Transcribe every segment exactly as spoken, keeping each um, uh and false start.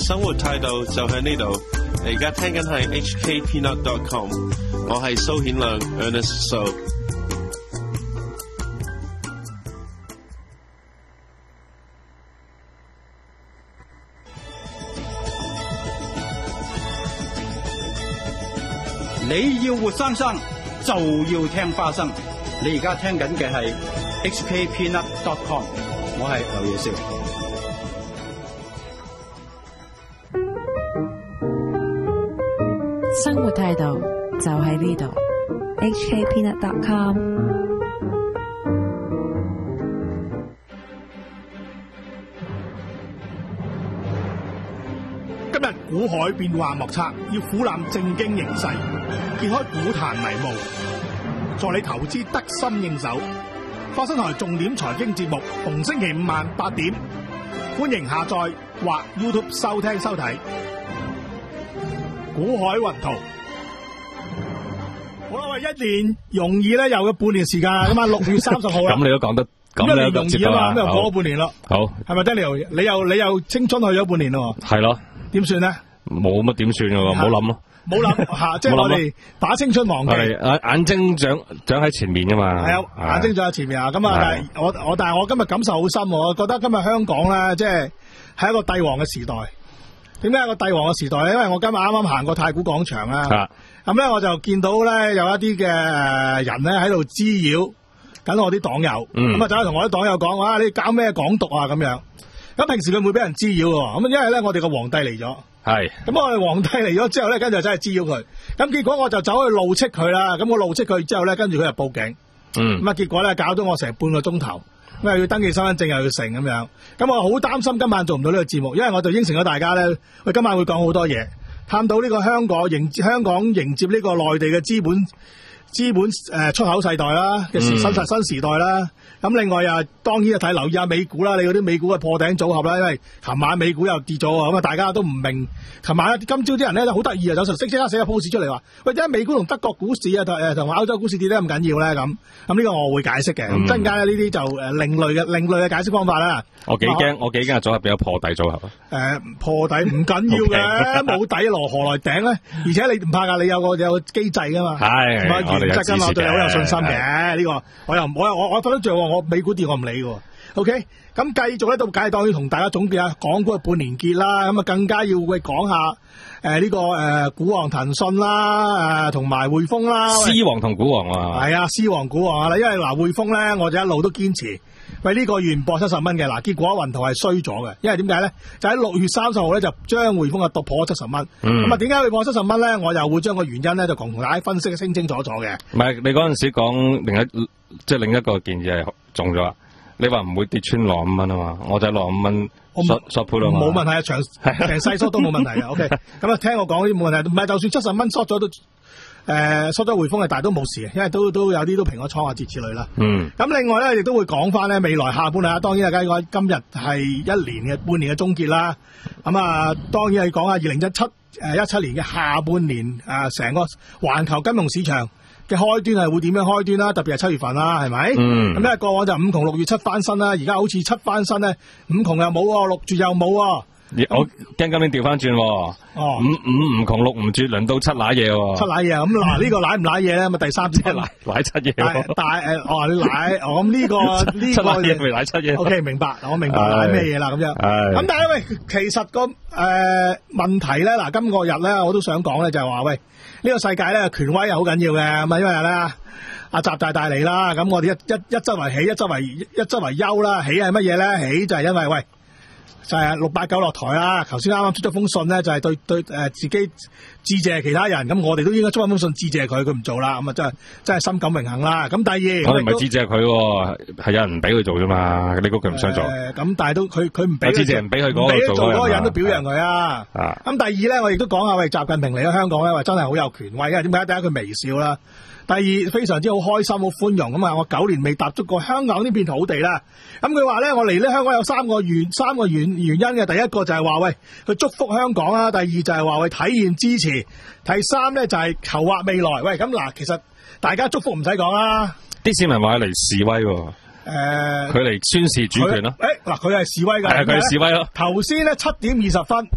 生活態度就喺呢度。你而家聽緊係 H K Peanut dot com， 我係蘇顯亮 Ernest So。 你要活生生就要聽花生。你而家聽緊嘅係 H K Peanut dot com， 我係劉野少。 生活態度就喺呢度 H K Peanut dot com。 今日股海變幻莫測，要俯瞰正經形勢，揭開股壇迷霧，助你投資得心應手。花生台重點財經節目，逢星期五晚八點，歡迎下載或 YouTube 收聽收睇。股海雲圖，好啦，喂，一年容易咧，又有半年時間啦，咁啊六月三十號啦。 咁你都講得咁一年容易啊嘛，咁又過咗半年咯。 好， 係咪Daniel？你又你又青春去咗半年咯？ 係咯。 點算咧？ 冇乜點算噶喎，唔好諗咯。 冇諗吓，即係我哋把青春忘記。 係眼睛長長喺前面噶嘛。係啊，眼睛長喺前面啊。咁啊，但係我我但係我今日感受好深，我覺得今日香港咧，即係係一個帝王嘅時代。點解一個帝王嘅時代咧？因為我今日啱啱行過太古廣場啦，咁咧我就見到咧有一啲嘅人咧喺度滋擾緊我啲黨友，咁啊走去同我啲黨友講話，你搞咩港獨啊咁樣。咁平時佢唔會俾人滋擾喎，咁因為咧我哋個皇帝嚟咗，係咁我哋皇帝嚟咗之後咧，跟住真係滋擾佢，咁結果我就走去怒斥佢啦，咁我怒斥佢之後咧，跟住佢就報警，嗯，咁啊結果咧搞到我成半個鐘頭。咁又要登記身份證，又要成咁樣，咁我好擔心今晚做唔到呢個節目，因為我就應承咗大家咧，我今晚會講好多嘢，探到呢個香港迎香港迎接呢個內地嘅資本資本誒出口世代啦嘅新新新時代啦。咁另外啊，當然就睇留意下美股啦，你嗰啲美股嘅破頂組合啦，因為琴晚美股又跌咗啊，咁啊大家都唔明。琴晚今朝啲人咧都好得意啊，有時即刻寫個 post 出嚟話，喂，點解美股同德國股市啊同誒同歐洲股市跌得咁緊要咧？咁咁呢個我會解釋嘅。咁陣間呢啲就誒另類嘅另類嘅解釋方法啦。 我幾驚，我幾驚組合比較破底組合啊。誒， 破底唔緊要嘅，冇底羅何來頂咧？而且你唔怕噶，你有個有個機制噶嘛。係，原則噶嘛，對你好有信心嘅呢個。我又我我我覺得做我美股跌我唔理嘅。OK，咁繼續咧，到梗係當然同大家總結下港股嘅半年結啦，咁啊更加要會講下誒呢、呃這個誒、呃、股王騰訊啦，誒同埋匯豐啦， 獅王同股王啊， 係啊，獅王股王啊，因為嗱匯豐咧，我就一路都堅持，喂呢、這個月唔博七十蚊嘅，嗱結果雲圖係衰咗嘅，因為點解咧？就喺六月三十號咧就將匯豐啊突破咗七十蚊，咁啊點解會破七十蚊咧？我又會將個原因咧就同同大家分析清清楚楚嘅。唔係你嗰陣時講另一即係另一個建議係中咗。你話唔會跌穿六十五蚊啊嘛，我就六十五蚊索索盤啦嘛，冇問題啊，長成細縮都冇問題嘅。OK，咁啊聽我講啲冇問題，唔係就算七十蚊縮咗都誒縮咗匯豐嘅，但係都冇事嘅，因為都都有啲都平咗倉啊，諸如此類啦。嗯，咁另外咧亦都會講翻咧未來下半年啊，當然係講今日係一年嘅半年嘅終結啦。咁啊，當然係講下二零一七誒一七年嘅下半年啊，成個環球金融市場嘅開端係會點樣開端啦？特別係七月份啦，係咪？嗯。咁咧過往就五窮六月七翻身啦，而家好似七翻身咧，五窮又冇，六絕又冇。我驚今年調翻轉。哦。五五唔窮六唔絕，輪到七瀨嘢。七瀨嘢咁嗱，呢個瀨唔瀨嘢咧？咁第三隻瀨瀨七嘢。但係誒，哦你瀨，我咁呢個呢個。七瀨嘢未瀨七嘢。O K，明白，我明白瀨咩嘢啦咁樣。係。咁但係喂，其實個誒問題咧，嗱今個日咧，我都想講咧，就係話喂。呢個世界咧權威係好緊要嘅，咁啊因為咧阿習大大嚟啦，咁我哋一一一周為喜，一周為一周為憂啦。喜係乜嘢咧？喜就係因為喂就係六八九落台啦。頭先啱啱出咗封信咧，就係對對誒自己致謝其他人，咁我哋都應該出翻封信致謝佢，佢唔做啦，咁啊真係真係深感榮幸啦。咁第二我哋唔係致謝佢，係有人唔俾佢做啫嘛，你估佢唔想做？誒咁但係都佢佢唔俾致謝，唔俾佢嗰個做嗰個人都表揚佢啊。咁第二咧，我亦都講下喂，習近平嚟咗香港咧，話真係好有權威，因為點解？第一佢微笑啦。第二非常之好開心，好寬容咁啊！我九年未踏足過香港呢片土地啦。咁佢話咧，我嚟咧香港有三個原三個原原因嘅。第一個就係話喂，佢祝福香港啦；第二就係話喂，體現支持；第三咧就係籌劃未來。喂，咁嗱，其實大家祝福唔使講啦。啲市民話嚟示威喎。誒、呃，佢嚟宣示主權咯。誒，嗱，佢係示威㗎。係佢係示威咯。頭先咧七點二十分。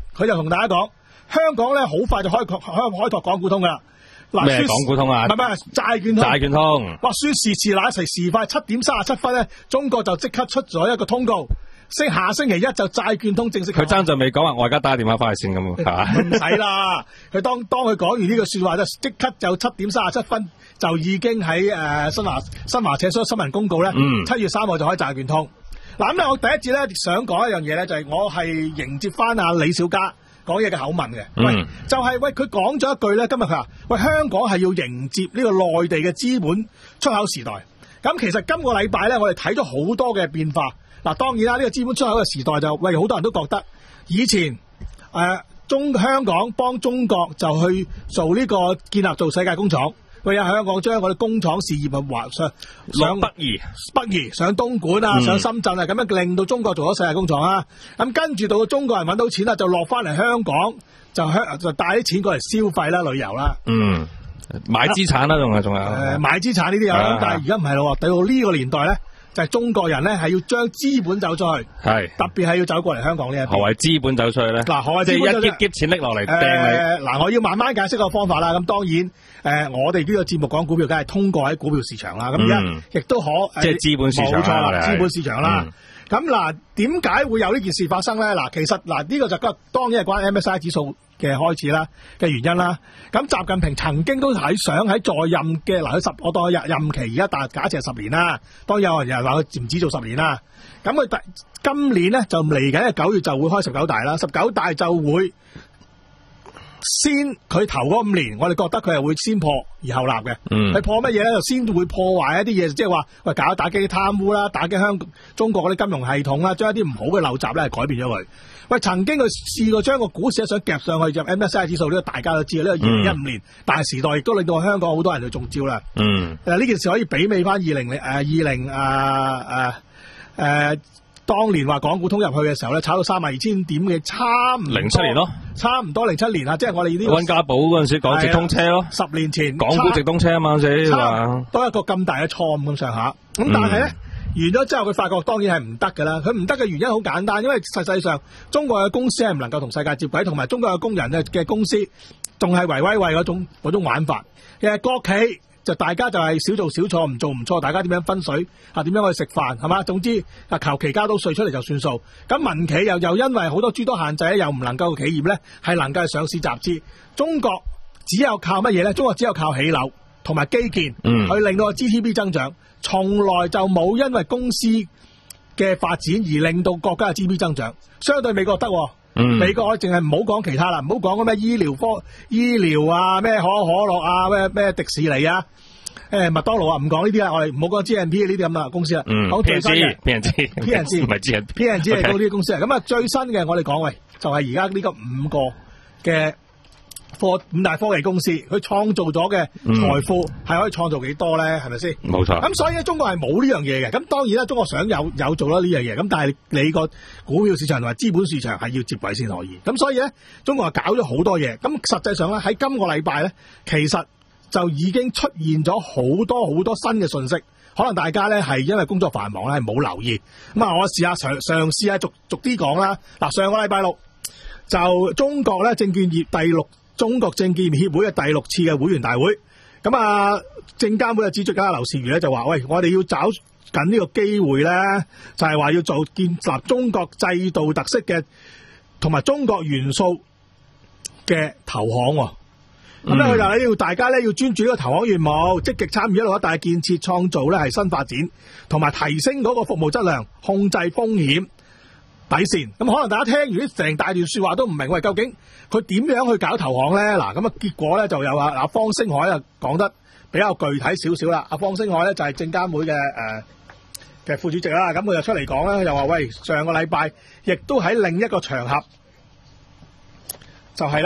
佢就同大家講，香港咧好快就開拓開開拓港股通噶啦。嗱， 咩港股通啊？ 唔係唔係債券通。債券通。 話說時遲那時時快，七點三十七分咧，中國就即刻出咗一個通告，星下星期一就債券通正式。 佢爭就未講話，我而家打電話翻去先咁，係嘛？ 唔使啦，佢當當佢講完呢個說話，就即刻就七點三十七分就已經喺誒、呃、新華新華社所新聞公告咧，七、嗯、月三號就開債券通。嗱咁咧，我第一節咧想講一樣嘢咧，就係、是、我係迎接翻阿李小加講嘢嘅口吻嘅、嗯，喂，就係、是、喂佢講咗一句咧，今日佢話喂香港係要迎接呢個內地嘅資本出口時代。咁其實今個禮拜咧，我哋睇咗好多嘅變化。嗱，當然啦，呢、這個資本出口嘅時代就喂好多人都覺得以前誒、呃、中香港幫中國就去做呢個建立做世界工廠。喂啊！香港將我哋工廠事業啊，劃上上北移、 北移上東莞啊，嗯、上深圳啊，咁樣令到中國做咗世界工廠啊。咁跟住到中國人揾到錢啦，就落翻嚟香港，就香就帶啲錢過嚟消費啦、旅遊啦。嗯， 買資產啦，仲係仲有。誒、呃， 買資產呢啲有，啊、但係而家唔係咯。到呢個年代咧，就係、是、中國人咧係要將資本走出去，係特別係要走過嚟香港呢一邊。何謂資本走出去咧？嗱，何謂即係一撅撅錢拎落嚟掟你？嗱、呃，我要慢慢解釋個方法啦。咁當然。誒、呃，我哋呢個節目講股票，梗係通過喺股票市場啦。咁而家亦都可，即係資本市場，冇錯啦，資本市場啦。咁嗱，點解會有呢件事發生咧？嗱，其實嗱，呢、這個就個當然係關 M S C I 指數嘅開始啦嘅原因啦。咁習近平曾經都係想喺在，在任嘅嗱，佢十我當佢任任期而家大假設係十年啦。當然有人話佢唔止做十年啦。咁佢第今年咧就嚟緊嘅九月就會開十九大啦，十九大就會。先佢頭嗰五年，我哋覺得佢係會先破而後立嘅。嗯，佢破乜嘢咧？就先會破壞一啲嘢，即係話喂搞打擊貪污啦，打擊香港中國嗰啲金融系統啦，將一啲唔好嘅陋習咧改變咗佢。喂，曾經佢試過將個股市想夾上去入 M S C I 指數，呢個大家都知道。呢、這個二零一五年、嗯、大時代亦都令到香港好多人去中招啦。嗯，誒呢件事可以媲美翻二零零誒二零誒誒誒。當年話港股通入去嘅時候咧，炒到三萬二千點嘅，差唔多零七年咯，差唔多零七年啊，即係我哋呢個溫家寶嗰陣時講直通車咯，十年前港股直通車啊嘛，嗰陣時話都一個咁大嘅錯誤咁上下。咁、嗯、但係咧完咗之後，佢發覺當然係唔得噶啦。佢唔得嘅原因好簡單，因為實際上中國嘅公司係唔能夠同世界接軌，同埋中國嘅工人嘅嘅公司仲係維威惠嗰種嗰種玩法。其實國企。就大家就係少做少錯，唔做唔錯，大家點樣分水啊？點樣去食飯係嘛？總之啊，求其交到稅出嚟就算數。咁民企又又因為好多諸多限制咧，又唔能夠企業咧係能夠上市集資。中國只有靠乜嘢咧？中國只有靠起樓同埋基建，嗯，去令到個 G D P 增長，從來就冇因為公司嘅發展而令到國家嘅 G D P 增長。相對美國得。嗯、美國我淨係唔好講其他啦，唔好講咩醫療科、醫療啊，咩可可樂啊，咩咩迪士尼啊，誒麥當勞啊，唔講呢啲啦，我哋唔好講 G N P 呢啲咁嘅公司啦。嗯，講最新嘅 P N G，P N G 唔係 G N P，P N G 係到呢啲公司啊。咁啊最新嘅我哋講喂，就係而家呢個五個嘅科五大科技公司，佢創造咗嘅財富係可以創造幾多咧？係咪先？冇錯。咁所以咧，中國係冇呢樣嘢嘅。咁當然啦，中國想有有做啦呢樣嘢。咁但係你個股票市場同埋資本市場係要接軌先可以。咁所以咧，中國係搞咗好多嘢。咁實際上咧，喺今個禮拜咧，其實就已經出現咗好多好多新嘅信息。可能大家咧係因為工作繁忙咧係冇留意。咁啊，我試下嘗嘗試下逐逐啲講啦。嗱，上個禮拜六就中國咧證券業第六。中國證券協會嘅第六次嘅會員大會，咁啊，證監會嘅主席啊劉士余咧就話：喂，我哋要找緊呢個機會咧，就係話要做建立中國制度特色嘅同埋中國元素嘅投行。咁咧佢就咧要大家咧要專注呢個投行業務，積極參與一路一帶建設，創造咧係新發展，同埋提升嗰個服務質量，控制風險底線。咁可能大家聽完啲成大段說話都唔明，喂，究竟佢點樣去搞投行咧？嗱，咁啊結果咧就有啊阿方星海啊講得比較具體少少啦。阿方星海咧就係證監會嘅誒嘅副主席啦。咁佢就出嚟講咧，又話喂，上個禮拜亦都喺另一個場合，就係咧，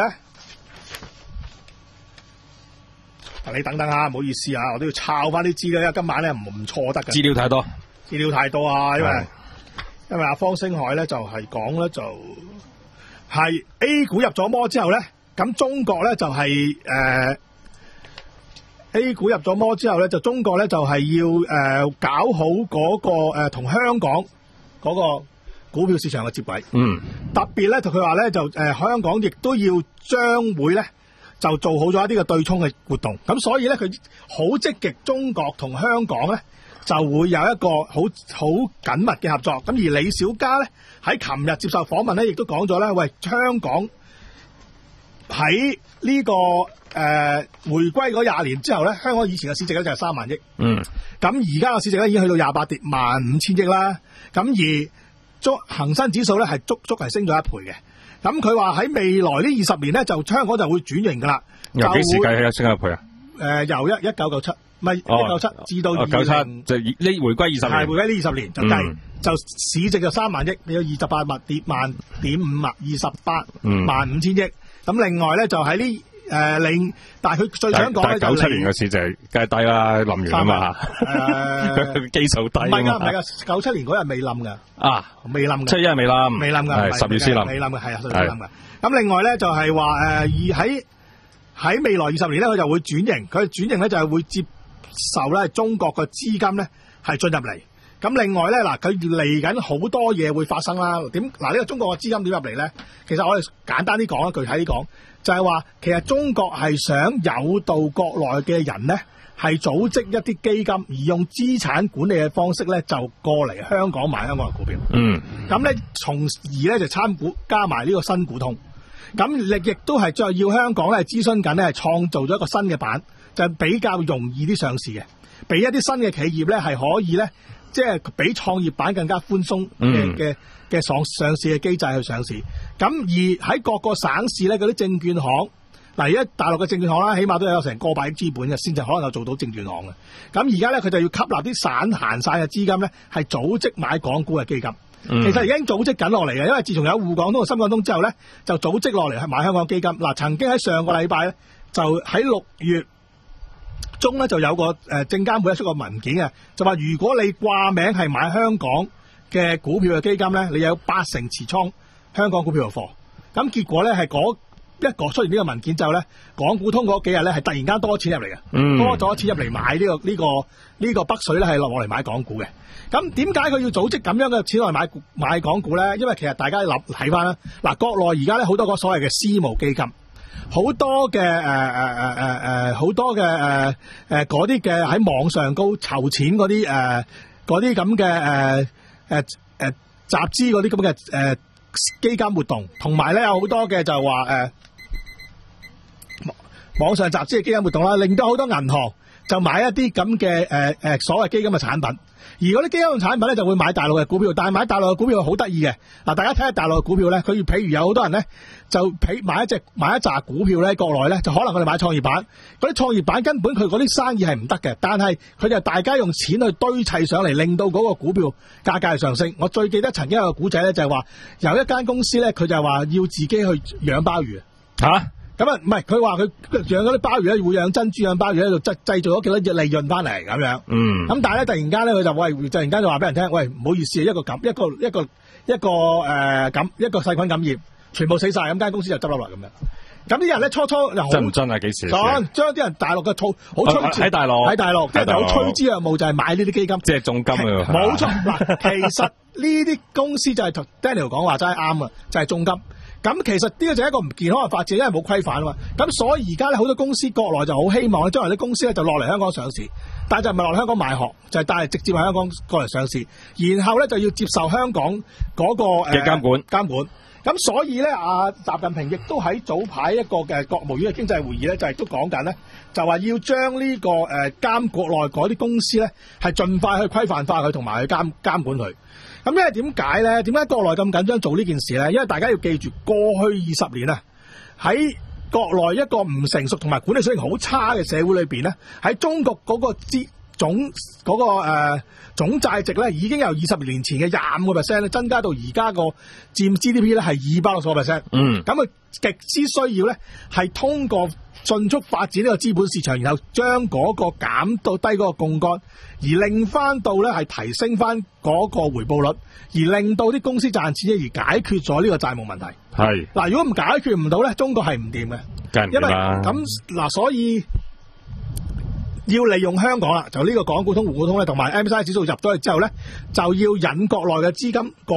你等等啊，唔好意思啊，我都要抄翻啲資料，因為今晚咧唔唔錯得嘅。資料太多，資料太多啊，因為。因為阿方星海咧就係講咧就係 A 股入咗摩之後咧，咁中國咧就係、是、誒、呃、A 股入咗摩之後咧，就中國咧就係要誒、呃、搞好嗰、那個誒同、呃、香港嗰、那個嗰、 股票市場嘅接軌。 嗯， 特別咧，就佢話咧就誒、呃、香港亦都要將會咧就做好咗一啲嘅對沖嘅活動。咁所以咧佢好積極，中國同香港咧就會有一個好好緊密嘅合作。咁而李小加咧喺琴日接受訪問咧，亦都講咗咧，喂，香港喺呢、這個誒、呃、回歸嗰廿年之後咧，香港以前嘅市值咧就係三萬億。嗯。咁而家嘅市值咧已經去到廿八跌萬五千億啦。咁而足恒生指數咧係足足係升咗一倍嘅。咁佢話喺未來呢二十年咧，就香港就會轉型噶啦。 由幾時計起升一倍啊？ 誒、呃，由一一九九七，唔係一九七至到二零九七，就呢回歸二十年。 係回歸呢二十年就計、 嗯，就市值就三萬億，你有二十八萬跌萬點五萬，二十八萬五千億。咁、嗯、另外咧就喺呢誒另，但係佢最想講咧就九七年嘅市值梗係低啦，冧完啊嘛，誒基數低。唔係噶，唔係噶， 九七年嗰日未冧噶， 啊， 未冧嘅， 七一未冧， 未冧噶， 係十月先冧， 未冧嘅，係啊，十月先冧嘅。咁另外咧就係話誒，而喺喺未來二十年咧，佢就會轉型，佢轉型咧就係會接受咧中國嘅資金咧係進入嚟。咁另外咧嗱，佢嚟緊好多嘢會發生啦。點嗱呢個中國嘅資金點入嚟咧？其實我哋簡單啲講，具體啲講，就係話其實中國係想誘導國內嘅人咧係組織一啲基金，而用資產管理嘅方式咧就過嚟香港買香港嘅股票。嗯。咁咧從而咧就參股加埋呢個新股通。咁亦亦都係再要香港咧諮詢緊咧，係創造咗一個新嘅板，就係比較容易啲上市嘅，俾一啲新嘅企業咧係可以咧。即係比創業板更加寬鬆嘅嘅嘅上上市嘅機制去上市，咁而喺各個省市咧嗰啲證券行，嗱而家大陸嘅證券行啦，起碼都有成個百億資本嘅，先至可能有做到證券行嘅。咁而家咧佢就要吸納啲散閒晒嘅資金咧，係組織買港股嘅基金。嗯、其實已經組織緊落嚟嘅，因為自從有滬港通同深港通之後咧，就組織落嚟係買香港基金。嗱，曾經喺上個禮拜咧，就喺六月中咧就有個誒證監會出個文件嘅，就話如果你掛名係買香港嘅股票嘅基金咧，你有八成持倉香港股票嘅貨。咁結果咧係嗰一個出現呢個文件之後咧，港股通嗰幾日咧係突然間多錢入嚟嘅，嗯、多咗錢入嚟買呢、呢個呢、呢個呢、呢個北水咧係落落嚟買港股嘅。咁點解佢要組織咁樣嘅錢落嚟買買港股咧？因為其實大家諗睇翻啦，嗱國內而家咧好多個所謂嘅私募基金。好多嘅誒誒誒誒誒好多嘅誒誒嗰啲嘅喺網上高籌錢嗰啲誒嗰啲咁嘅誒誒誒集資嗰啲咁嘅誒基金活動，同埋咧有好多嘅就話誒、呃、網上集資嘅基金活動啦，令到好多銀行就買一啲咁嘅誒誒所謂基金嘅產品。而嗰啲基金嘅產品咧就會買大陸嘅股票，但係買大陸嘅股票好得意嘅。嗱，大家睇下大陸嘅股票咧，佢譬如有好多人咧就譬買一隻買一紮股票咧，國內咧就可能佢哋買創業板，嗰啲創業板根本佢嗰啲生意係唔得嘅，但係佢就大家用錢去堆砌上嚟，令到嗰個股票價格係上升。我最記得曾經有個古仔咧，就係話有一間公司咧，佢就係話要自己去養鮑魚嚇。咁啊，唔係佢話佢養嗰啲鮑魚咧，會養珍珠養鮑魚咧，就製製造咗幾多隻利潤翻嚟咁樣。嗯。咁但係咧，突然間咧，佢就喂，突然間就話俾人聽，喂，唔好意思，一個感，一個一個一個誒感，一個細菌感染，全部死晒，咁間公司就執笠啦咁樣。咁啲人咧初初又真唔真啊？幾時？真將啲人大陸嘅套好吹喺大陸喺大陸，即係好趨之若鶩，就係買呢啲基金，即係重金啊！冇錯嗱，其實呢啲公司就係同 Daniel 講話真係啱啊，就係重金。咁其實呢個就係一個唔健康嘅發展，因為冇規範啊嘛。咁所以而家咧好多公司國內就好希望咧，將來啲公司咧就落嚟香港上市，但係就唔係落嚟香港賣殼，就係帶嚟直接喺香港過嚟上市，然後咧就要接受香港嗰個嘅監管監管。咁所以咧，阿習近平亦都喺早排一個嘅國務院嘅經濟會議咧，就係都講緊咧，就話要將呢個誒監國內嗰啲公司咧，係盡快去規範化佢，同埋去監監管佢。咁因為點解咧？點解國內咁緊張做呢件事咧？因為大家要記住，過去二十年啊，喺國內一個唔成熟同埋管理水平好差嘅社會裏邊咧，喺中國嗰個資總嗰、嗰個誒、呃、總債值咧，已經由二十年前嘅廿五個 percent 咧，增加到而家個佔 G D P 咧係二百六十個 percent。嗯，咁佢極之需要咧，係通過迅速發展呢個資本市場，然後將嗰個減到低嗰個槓桿，而令翻到咧係提升翻嗰個回報率，而令到啲公司賺錢，而解決咗呢個債務問題。係嗱，如果唔解決唔到咧，中國係唔掂嘅，因為咁嗱，所以要利用香港啦，就呢個港股通、滬股通咧，同埋 M S C I 指數入咗去之後咧，就要引國內嘅資金過嚟，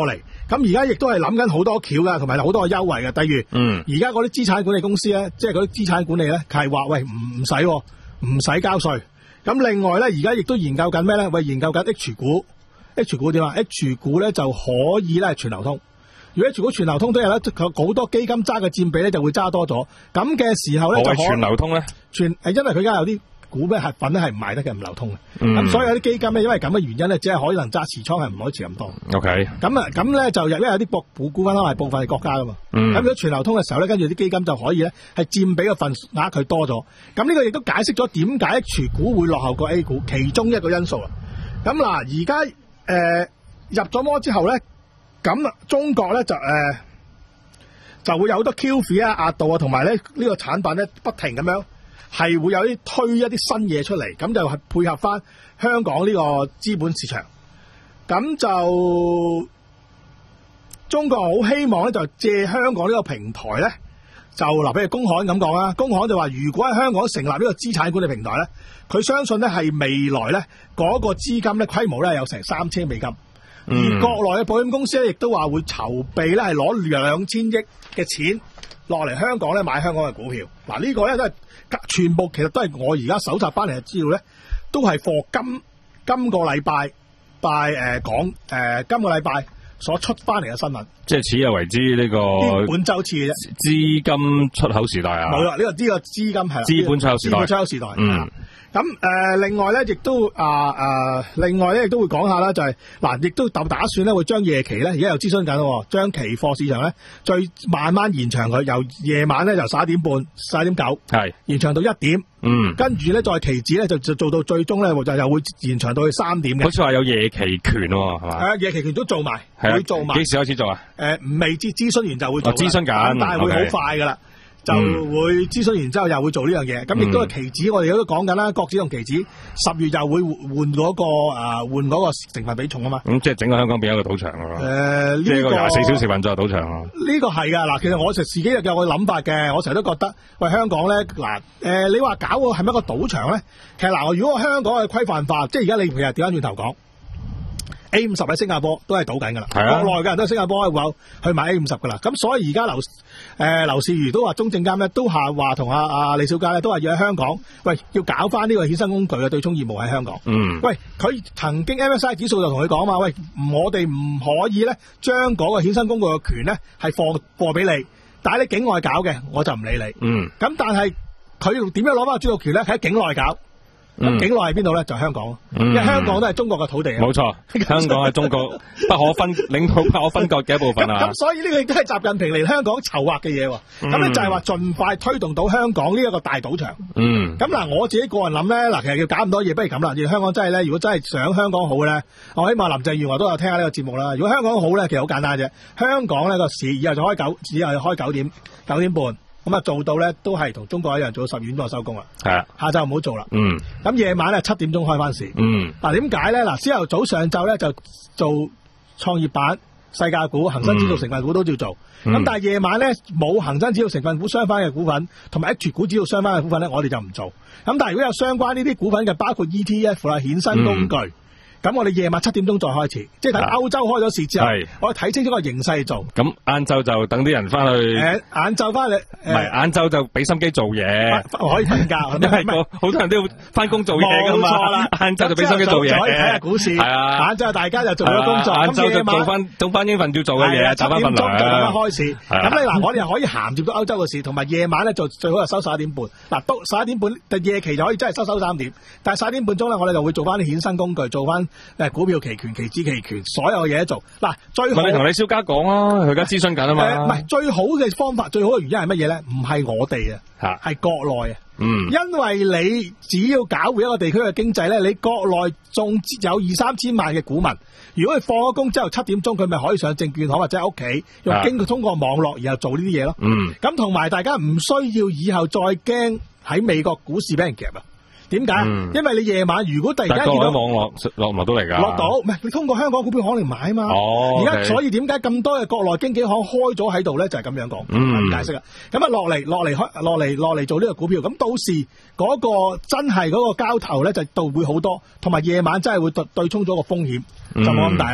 咁而家亦都係諗緊好多橋噶，同埋好多嘅優惠嘅。例如，嗯，而家嗰啲資產管理公司咧，即係嗰啲資產管理咧，係話喂唔唔使唔使交稅。咁另外咧，而家亦都研究緊咩咧？喂，研究緊 H 股 ，H 股點啊 ？H 股咧就可以咧全流通。如果 H 股全流通都有咧，好多基金揸嘅佔比咧就會揸多咗。咁嘅時候咧就可全流通咧， 全誒，因為佢而家有啲股咩核品咧係唔賣得嘅，唔流通嘅。咁、嗯、所以有啲基金咧，因為咁嘅原因咧，只係可能揸持倉係唔可以持咁多。OK。咁啊，咁咧就因為有啲博股股份可能係部分係國家噶嘛。咁、嗯、如果全流通嘅時候咧，跟住啲基金就可以咧係佔比嘅份額佢多咗。咁呢個亦都解釋咗點解 H 股會落後過 A 股其中一個因素啦。咁嗱，而家誒入咗摩之後咧。咁中國咧就誒、呃、就會有好多 Q F 啊、額度啊，同埋咧呢、這個產品咧不停咁樣係會有啲推一啲新嘢出嚟，咁就係配合翻香港呢個資本市場。咁就中國好希望咧就借香港呢個平台咧，就嗱，比如工行咁講啦，工行就話如果喺香港成立呢個資產管理平台咧，佢相信咧係未來咧嗰、那個資金咧規模咧有成三千美金。而國內嘅保險公司咧，亦都話會籌備咧，係攞兩千億嘅錢落嚟香港咧買香港嘅股票。嗱，呢個咧都係全部，其實都係我而家搜集翻嚟嘅資料咧，都係貨今今個禮拜拜誒講誒今個禮拜所出翻嚟嘅新聞。即係此日為之呢、這個本週次嘅啫。資金出口時代啊！冇啦，呢、這個呢、這個資金係啦。資本出口時代。資本出口時代。嗯。咁誒、呃，另外咧，亦都啊啊，另外咧，亦都會講下啦，就係、是、嗱，亦都打打算咧，會將夜期咧，而家又諮詢緊咯，將期貨市場咧，再慢慢延長佢，由夜晚咧由十一點半、十一點九，係延長到一點，嗯，跟住咧再期指咧就就做到最終咧就又會延長到去三點嘅。好似話有夜期權喎，係嘛？係啊，夜期權都做埋，會做埋。幾時開始做啊？誒、呃，未知諮詢完就會做。哦，諮詢緊，但係會好快噶啦。Okay. 就會諮詢完之後又會做呢樣嘢，咁亦都係期指，我哋都講緊啦，國指同期指十月又會換嗰、那個誒換嗰個成分比重啊嘛。咁、嗯、即係整個香港變一個賭場咯。誒、呃，呢、這個廿四小時運作賭場啊。呢、這個係噶嗱，其實我成自己有個諗法嘅，我成日都覺得喂香港咧嗱誒，你話搞個係咪一個賭場咧？其實嗱，如果香港嘅規範化，即係而家你其實調翻轉頭講。A 五十喺新加坡都係賭緊噶啦，國內嘅人都係新加坡開戶去買 A 五十噶啦，咁所以而家劉誒劉士余都話中證監咧都係話同阿阿李小加咧都話要喺香港，喂要搞翻呢個衍生工具嘅對沖業務喺香港。嗯，喂佢曾經 M S I 指數就同佢講嘛，喂我哋唔可以咧將嗰個衍生工具嘅權咧係貨貨俾你，但係你境外搞嘅我就唔理你。嗯，咁但係佢點樣攞翻個主導權咧？喺境內搞。咁、嗯、境內係邊度咧？就係、香港、嗯，因為香港都係中國嘅土地啊。冇錯，香港係中國不可分領土不可分割嘅一部分啊。咁所以呢個亦都係習近平嚟香港籌劃嘅嘢。咁、嗯、咧就係話盡快推動到香港呢一個大賭場。嗯。咁嗱，我自己個人諗咧，嗱，其實要搞咁多嘢，不如咁啦。而香港真係咧，如果真係想香港好咧，我希望林鄭月娥都有聽下呢個節目啦。如果香港好咧，其實好簡單啫。香港呢個市以後就開九，以後就開九點九點半。咁啊做到咧都係同中國一樣，做到十二點鐘就收工啦。係啊，下晝唔好做啦。嗯。咁夜晚咧七點鐘開翻市。嗯。嗱點解咧？嗱朝頭早上晝咧就做創業板、世界股、恒生指數成分股都照做。咁、嗯、但係夜晚咧冇恒生指數成分股相關嘅股份，同埋 H 股指數相關嘅股份咧，我哋就唔做。咁但係如果有相關呢啲股份嘅，包括 E T F 啦、衍生工具。嗯咁我哋夜晚七點鐘再開始，即係等歐洲開咗市之後，我哋睇清楚個形勢做。咁晏晝就等啲人翻去。誒，晏晝翻嚟，唔係晏晝就俾心機做嘢，可以瞓覺。因為好多人都要翻工做嘢噶嘛。冇錯啦，晏晝就俾心機做嘢，可以睇下股市。係啊，晏晝大家就做咗工作，晏晝就做翻做翻應份要做嘅嘢，走翻份糧。七點鐘就等開市。咁你嗱，我哋又可以銜接到歐洲嘅市，同埋夜晚咧就最好係收十一點半。嗱，都十一點半，但夜期就可以真係收收三點。但係十一點半鐘咧，我哋就會做翻啲衍生工具，做翻。誒，股票期權、期指期權，所有嘢都做。嗱，最好你同李小加講啊，佢而家諮詢緊啊嘛。唔係最好嘅方法，最好嘅原因係乜嘢咧？唔係我哋啊，吓係國內啊。嗯，因為你只要搞活一個地區嘅經濟咧，你國內仲有二三千萬嘅股民，如果佢放咗工之後七點鐘，佢咪可以上證券行或者喺屋企用經過通過網絡，然後做呢啲嘢咯。嗯，咁同埋大家唔需要以後再驚喺美國股市俾人夾啊。點解、嗯？因為你夜晚如果突然間見到網絡落唔落到嚟噶，落到唔係你通過香港股票行嚟買啊嘛。哦，而家所以點解咁多嘅國內經紀行開咗喺度咧？就係、是、咁樣講，咁、嗯、解釋啊。咁啊落嚟落嚟開落嚟落嚟做呢個股票，咁到時嗰個真係嗰個交投咧就度會好多，同埋夜晚真係會對對沖咗個風險，就冇咁大啦。咁、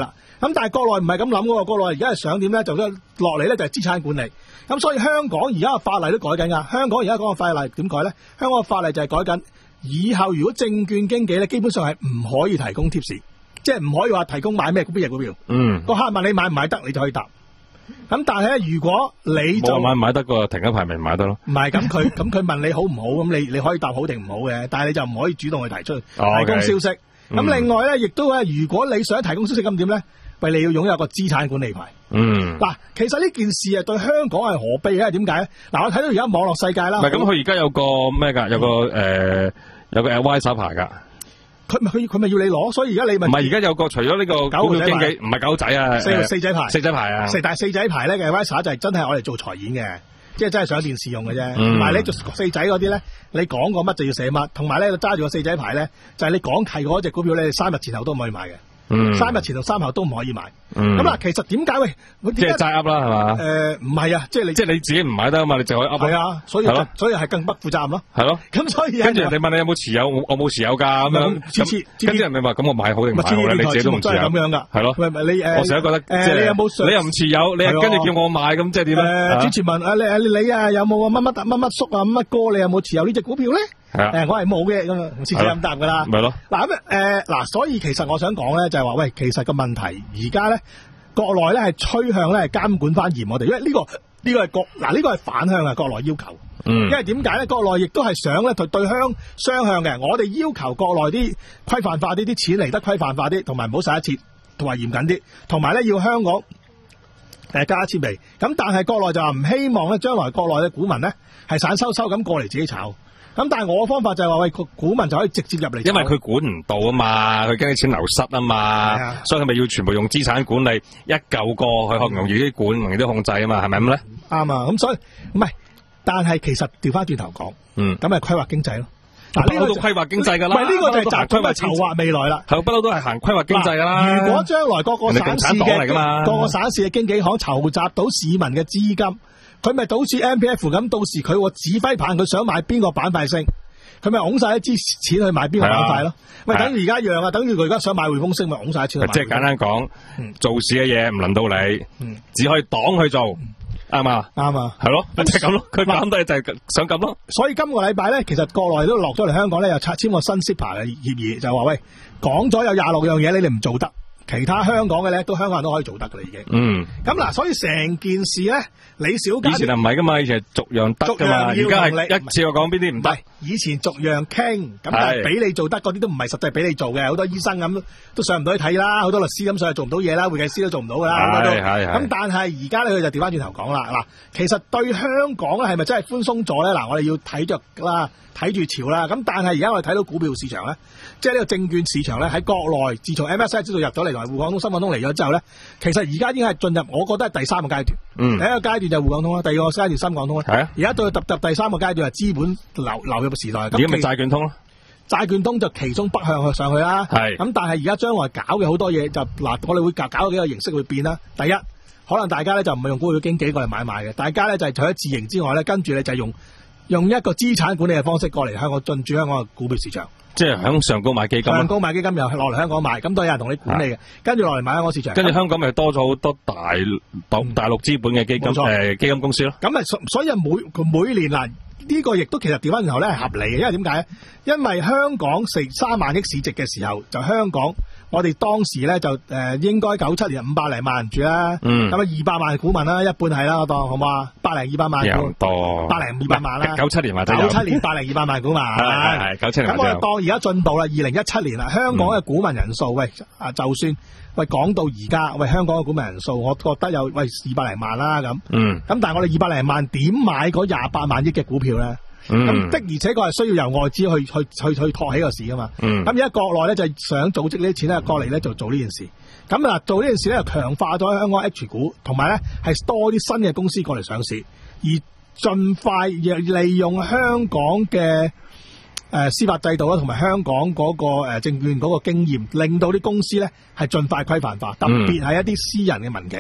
咁但係國內唔係咁諗喎，國內而家係想點咧？就落嚟咧就係資產管理。咁所以香港而家嘅法例都改緊㗎。香港而家講嘅法例點改咧？香港嘅法例就係改緊，以後如果證券經紀咧，基本上係唔可以提供貼士，即係唔可以話提供買咩邊隻股票。嗯，個客問你買唔買得，你就可以答。咁但係咧，如果你就買唔買得個停一排咪唔買得咯？ 唔係，咁佢咁佢問你好唔好，咁你你可以答好定唔好嘅，但係你就唔可以主動去提出提供消息。咁、哦 okay 嗯、另外咧，亦都咧，如果你想提供消息咁點咧？喂，你要擁有個資產管理牌。嗯。嗱，其實呢件事啊，對香港係何必咧？點解咧？嗱，我睇到而家網絡世界啦。唔係，咁佢而家有個咩㗎？有個誒、呃，有個 advisor 牌㗎。佢咪佢佢咪要你攞，所以而家你咪唔係而家有個除咗呢個股票經紀，唔係狗仔啊，四四仔牌，四仔牌啊，四但係四仔牌咧嘅 advisor 就係真係我哋做財演嘅，即係真係上電視用嘅啫。同埋你做四仔嗰啲咧，你講過乜就要寫乜，同埋咧揸住個四仔牌咧，就係、是、你講契嗰隻股票咧，三日前後都唔可以買嘅。嗯，三日前同三後都唔可以買。咁嗱、嗯，其實點解喂？即係齋噏啦，係嘛？誒，唔係啊，即係你，即係你自己唔買得啊嘛，你就可以噏。係啊，所以所以係更不負責任咯。係咯。咁所以跟住人哋問你有冇持有，我我冇持有噶咁樣。咁跟住人哋話咁我買好定唔買好咧？你自己都唔持有。咁樣噶。係咯。喂，你誒，我成日覺得誒，你有冇？你又唔持有，你又跟住叫我買，咁即係點咧？誒，之前問誒你你啊有冇乜乜乜乜叔啊乜哥，你有冇持有呢隻股票咧？係啊。誒，我係冇嘅咁啊，唔似咁答噶啦。咪咯。嗱咁誒嗱，所以其實我想講咧就係話喂，其實個問題而家咧。國內咧係趨向咧係監管翻嚴我哋，因為呢、這個呢、這個係國嗱呢個係反向嘅國內要求。嗯，因為點解咧？國內亦都係想咧對對香雙向嘅，我哋要求國內啲規範化啲，啲錢嚟得規範化啲，同埋唔好洗一切，同埋嚴謹啲，同埋咧要香港誒、呃、加設備。咁但係國內就話唔希望咧，將來國內嘅股民咧係散收收咁過嚟自己炒。咁但係我嘅方法就係話喂，個股民就可以直接入嚟，因為佢管唔到啊嘛，佢驚啲錢流失啊嘛，所以佢咪要全部用資產管理一嚿個去容易啲管，容易啲控制啊嘛，係咪咁咧？啱啊，咁所以唔係，但係其實調翻轉頭講，嗯，咁係規劃經濟咯。嗱，呢個都規劃經濟噶啦，唔係呢個就係集規劃籌劃未來啦。係不嬲都係行規劃經濟噶啦。如果將來各個省市嘅各個省市嘅經紀行籌集到市民嘅資金。佢咪倒似 M P F 咁，到時佢個指揮棒，佢想買邊個板塊升，佢咪拱晒一支錢去買邊個板塊咯。喂，等於而家一樣啊，等於佢而家想買匯豐升，咪拱晒一錢去買。即係簡單講、嗯，做事嘅嘢唔輪到你、嗯，只可以黨去做，啱嘛？啱啊，係咯，就係咁咯。佢講得就係想咁咯。所以今個禮拜咧，其實國內都落咗嚟香港咧，又拆簽個新 S I P A 嘅協議，就話喂，講咗有廿六樣嘢，你哋唔做得。其他香港嘅咧，都香港人都可以做得噶啦，已經。嗯。咁嗱，所以成件事咧，李小加以前唔係噶嘛，以前係逐樣得噶嘛，而家係一次我講邊啲唔得。以前逐樣傾，咁但係俾你做得嗰啲都唔係實際俾你做嘅，好多醫生咁都上唔到去睇啦，好多律師咁上去做唔到嘢啦，會計師都做唔到噶啦。係係係。咁但係而家咧，佢就調翻轉頭講啦，嗱，其實對香港咧係咪真係寬鬆咗咧？嗱，我哋要睇着啦，睇住潮啦。咁但係而家我哋睇到股票市場咧，即係呢個證券市場咧喺國內，自從 M S I 知道入咗嚟，同埋滬港通、深港通嚟咗之後咧，其實而家已經係進入，我覺得係第三個階段。嗯。第一個階段就係滬港通啦，第二個階段深港通啦。係啊。而家到踏入第三個階段係資本流流入嘅時代。而家咪債券通咯。債券通就其中北向去上去啦。係。咁但係而家將來搞嘅好多嘢就嗱，我哋會搞搞幾個形式會變啦。第一，可能大家咧就唔係用股票經紀過嚟買賣嘅，大家咧就係除咗自營之外咧，跟住咧就係用用一個資產管理嘅方式過嚟香港進駐香港嘅股票市場。即係響上高買基金，上高買基金又落嚟香港買，咁都有人同你管理嘅，跟住落嚟買香港市場。跟住香港咪多咗好多大大大陸資本嘅基金誒、呃、基金公司咯。咁啊，所以每每年嗱呢、呢個亦都其實調翻轉頭咧係合理嘅，因為點解咧？因為香港成三萬億市值嘅時候，就香港我哋當時咧就誒、呃、應該九七年五百零萬人住啦，嗯，咁啊二百萬股民啦，一半係啦，我當好嘛，百零二百萬股，多百零二百萬啦，九七年或者九七年百零二百萬股民，係係九七年。咁我哋當而家進步啦，二零一七年啦，香港嘅股民人數、嗯，喂啊，就算喂講到而家，喂香港嘅股民人數，我覺得有喂二百零萬啦咁，嗯，咁但係我哋二百零萬點買嗰廿八萬億嘅股票咧？咁、嗯、的而且確係需要由外資去去去去托起個市噶嘛。咁而家國內咧就係想組織呢啲錢咧過嚟咧就做呢件事。咁啊做呢件事咧就強化咗香港 H 股，同埋咧係多啲新嘅公司過嚟上市，而盡快利用香港嘅誒、呃、司法制度啦，同埋香港嗰個誒證券嗰個經驗，令到啲公司咧係盡快規範化，特別係一啲私人嘅民企。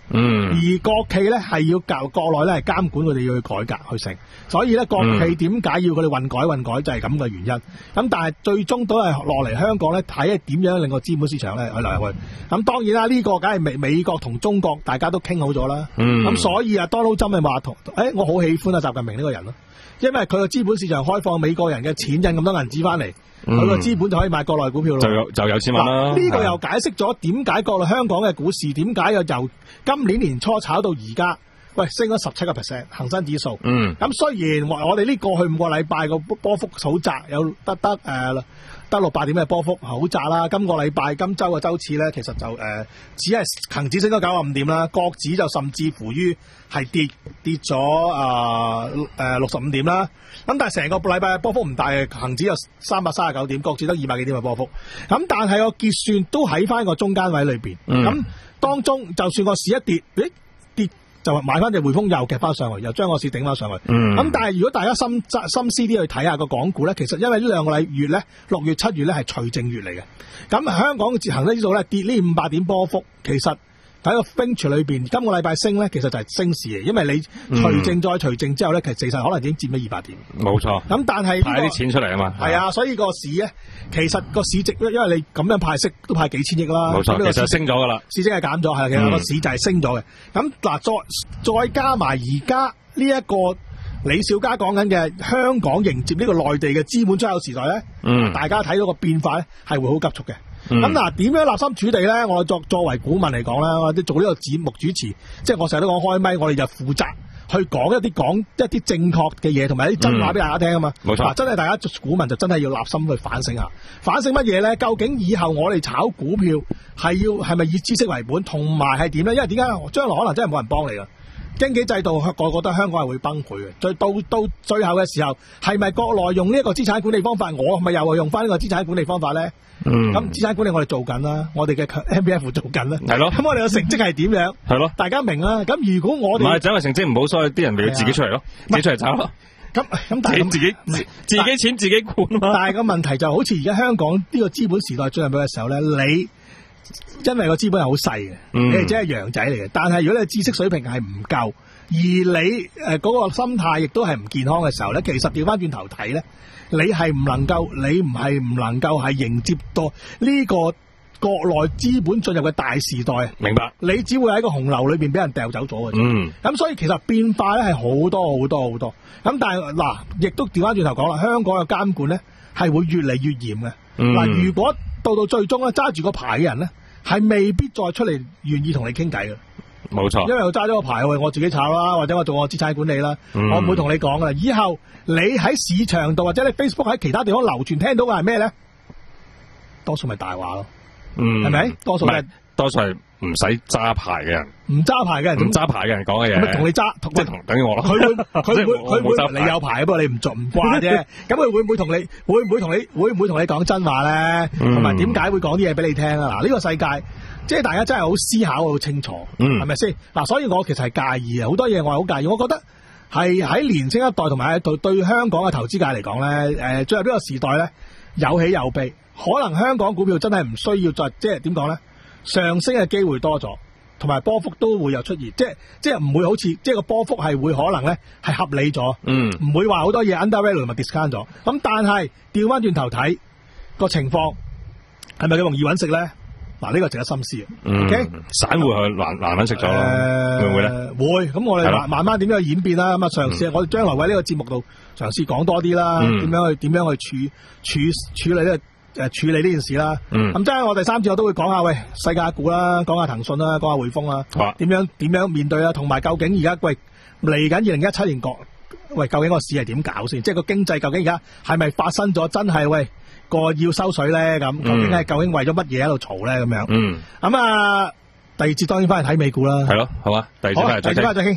嗯， 而國企咧係要教國內咧係監管佢哋要去改革去成，所以咧國企點解要佢哋混改混改就係咁嘅原因。咁但係最終都係落嚟香港咧睇下點樣令個資本市場咧去流入去。咁當然啦，呢、這個梗係美美國同中國大家都傾好咗啦。 嗯， 咁所以啊 Donald Trump 咪話同誒我好喜歡啊習近平呢個人咯，因為佢個資本市場開放，美國人嘅錢印咁多銀紙翻嚟。佢個資本就可以買國內股票咯， 就有就有錢揾啦。 呢個又解釋咗點解國內香港嘅股市點解又由今年年初炒到而家，喂升咗十七個 percent 恒生指數。 嗯，咁雖然我哋呢過去五個禮拜個波幅好窄，有得得誒。呃得六百點嘅波幅好窄啦，今個禮拜今週嘅週次咧，其實就誒、呃、只係恒指升咗九十五點啦，國指就甚至乎於係跌跌咗啊誒六十五點啦。咁但係成個禮拜嘅波幅唔大嘅，恒指有三百三十九點，國指得二百幾點嘅波幅。咁但係個結算都喺翻個中間位裏邊。咁、嗯、當中就算個市一跌，誒跌。就買翻隻匯豐又夾翻上去，又將個市頂翻上去。咁、嗯、但係如果大家深心思啲去睇下個港股咧，其實因為呢兩個禮月咧，六月、七月咧係除淨月嚟嘅。咁香港嘅恒生指數咧跌呢五百點波幅，其實喺個 range 裏邊，今個禮拜升咧，其實就係升市嚟，因為你除淨再除淨之後咧，其實其實可能已經佔咗二百點。冇錯。咁但係、這個、派啲錢出嚟啊嘛。係啊，所以個市咧，其實個市值，因為你咁樣派息都派幾千億啦。冇錯，其實升咗噶啦。市值係減咗，係其實個市就係升咗嘅。咁嗱，再再加埋而家呢一個李小加講緊嘅香港迎接呢個內地嘅資本出口時代咧，嗯，大家睇到個變化咧係會好急速嘅。咁、嗯、嗱，點樣立心處地咧？我作作為股民嚟講啦，我哋做呢個節目主持，即係我成日都講開咪，我哋就負責去講一啲講一啲正確嘅嘢，同埋一啲真話俾大家聽啊嘛。冇、嗯、錯，真係大家做股民就真係要立心去反省下，反省乜嘢咧？究竟以後我哋炒股票係要係咪以知識為本，同埋係點咧？因為點解將來可能真係冇人幫你噶。經紀制度，我覺得香港係會崩潰嘅。最到到最後嘅時候，係咪國內用呢一個資產管理方法，我係咪又係用翻呢個資產管理方法咧？嗯，咁資產管理我哋做緊啦，我哋嘅 M P F 做緊啦，係咯。咁我哋嘅成績係點樣？係咯，大家明啦。咁如果我哋唔係，就因為成績唔好，所以啲人咪要自己出嚟咯，自己出嚟炒咯。咁咁，但係自己自己錢自己管嘛。但係個問題就好似而家香港呢個資本時代進入去嘅時候咧，你。因為個資本係好細嘅，你係只係羊仔嚟嘅。但係如果你知識水平係唔夠，而你誒嗰、呃嗰個心態亦都係唔健康嘅時候咧，其實調翻轉頭睇咧，你係唔能夠，你唔係唔能夠係迎接到呢個國內資本進入嘅大時代。明白？你只會喺個洪流裏邊俾人掉走咗嘅。嗯。咁所以其實變化咧係好多好多好多。咁但係嗱，亦都調翻轉頭講啦，香港嘅監管咧係會越嚟越嚴嘅。嗱、嗯，如果到到最終咧，揸住個牌嘅人咧，係未必再出嚟願意同你傾偈嘅。冇錯，因為我揸咗個牌，我自己炒啦，或者我做我資產管理啦、嗯，我唔會同你講噶啦。以後你喺市場度或者你 Facebook 喺其他地方流傳聽到嘅係咩咧？多數咪大話咯，嗯，係咪？多數係多數係唔使揸牌嘅人，唔揸牌嘅人，唔揸牌嘅人講嘅嘢，同你揸，即係同等於我咯。佢會佢會佢會，會你有牌，不過你唔做唔慣啫。咁佢會唔會同你會唔會同你會唔會同你講真話咧？同埋點解會講啲嘢俾你聽啊？嗱，呢個世界即係大家真係好思考好清楚，係咪先？嗱，所以我其實係介意啊，好多嘢我係好介意。我覺得係喺年輕一代同埋對對香港嘅投資界嚟講咧，誒，進入呢個時代咧，有喜有悲。可能香港股票真係唔需要再即係點講咧？上升嘅機會多咗，同埋波幅都會有出現，即係即係唔會好似即係個波幅係會可能咧係合理咗，嗯，唔會話好多嘢 undervalue 同埋 discount 咗。咁但係調翻轉頭睇個情況，係咪咁容易揾食咧？嗱，呢個值得深思嘅。嗯、OK， 散戶係難難揾食咗、呃，會唔會咧？會。咁我哋慢慢慢點樣去演變啦？咁啊，嘗試、嗯、我哋將來喺呢個節目度嘗試講多啲啦，點、嗯、樣去點樣去處處處理呢、這個？誒，處理呢件事啦，咁即係我第三節我都會講下，喂，世界股啦，講下騰訊啦，講下匯豐啦，點樣點樣面對啦，同埋究竟而家喂嚟緊二零一七年國，喂，究竟個市係點搞先？即係個經濟究竟而家係咪發生咗真係喂個要收水咧？咁究竟係究竟為咗乜嘢喺度嘈咧？咁樣，嗯，咁啊，第二節當然翻嚟睇美股啦，係咯，好嘛，第二節翻嚟再傾，第二節翻嚟再傾。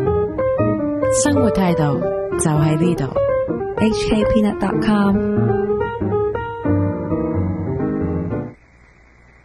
生活態度就喺呢度。 H K Peanut dot com